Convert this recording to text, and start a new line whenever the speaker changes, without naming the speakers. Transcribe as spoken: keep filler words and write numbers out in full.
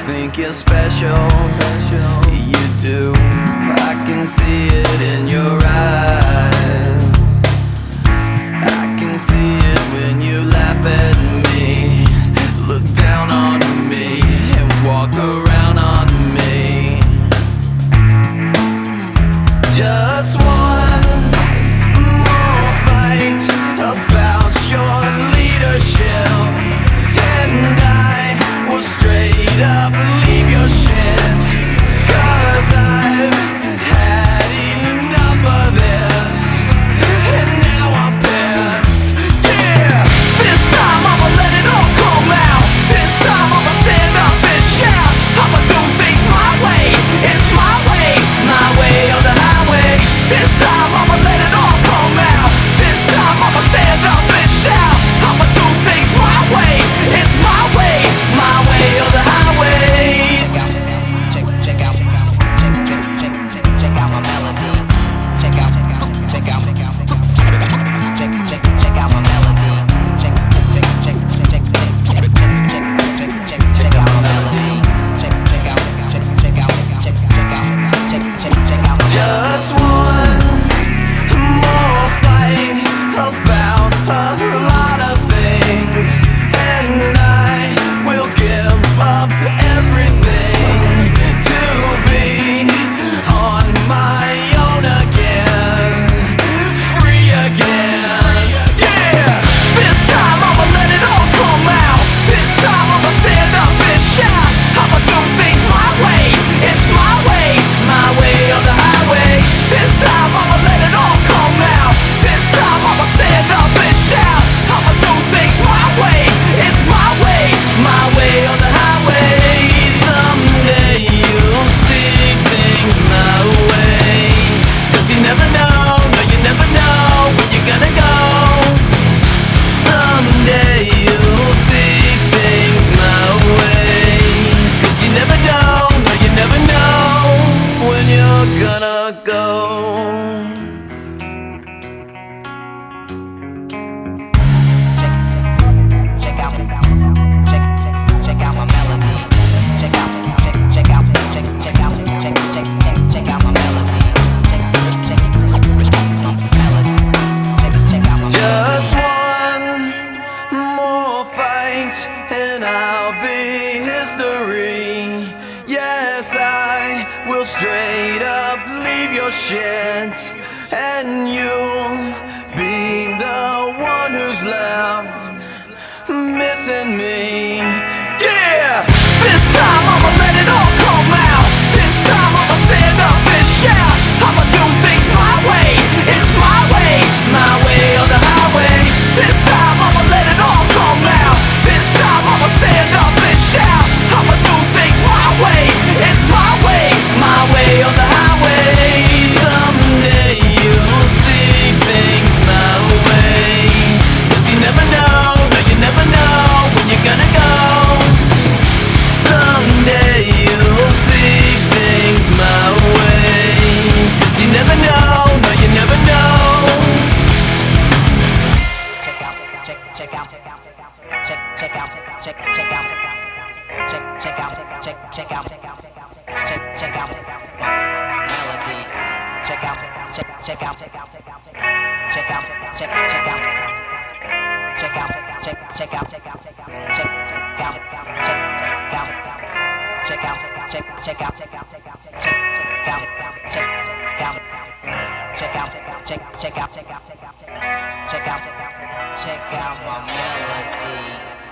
think you're special, you do. I can see it in your eyes. I can see it when you laugh at me, look down on me, and walk around on me. Just one more fight about your leadership, and I will straight up leave your shit. Cause I've had enough of this, and now I'm pissed. Yeah! This time I'ma let it all come out. This time I'ma stand up and shout. I'ma do things my way. It's my way, my way or the highway. This time I'ma let it all come out. This time I'ma stand up and shout. I'ma do things my way. It's my way, my way or the highway.
Check out, check, check out, check, check, check, check, check out my melody. Check out, check out, check out, check, check, check out my melody. Check, check, check, check, check, check, check, check, check, check out my melody. Check, check out, check, check out, check, check out, check, check, check out my melody.
Just one more fight about a lot of things, and I will give up everything to be on my own again, free again. Yeah! This time I'ma let it all come out. This time I'ma stand up and shout. I'ma do things my way. It's my way, my way or the highway. This time I'ma let it all come out. This time I'ma stand up and shout. I'ma do things my way. It's my way, my way or the highway. Someday you'll see things my way. Cause you never know, no you never know where you're gonna go. Someday you'll see things my way. Cause you never know, no you never know when you're gonna go.
Check out, check, check out my melody. Check out, check, check out, check, check out, check, check, check, check out my melody. Check, check, check out my melody. Check, check out my melody.
Just one more fight and I'll be history. Yes, I will straight up leave your shit, and you'll be the one who's left missing me. Yeah! This time I'ma let it all come out. This time I'ma stand up and shout. I'ma do things my way. It's my way, my way or the highway. This time I'ma let it all come out. This time I'ma stand up and shout. I'ma do things my way. It's my way, my way or the highway. Someday you'll see things my way. Cause you never know, no you never know when you're gonna go. Someday you'll see things my way. Cause you never know, no you never know.
Check out, check, check out, check, check out, check, check out, check, check out, check, check out, check, check out melody. Check out, check, check out, check out, check out, check, check out, check out, check, check out, check out, check out, check, check out, check, check out, check, check out, check out, check out, check, check out, check, check out, check, check out, check out, check out, check out, check out, check out my melody.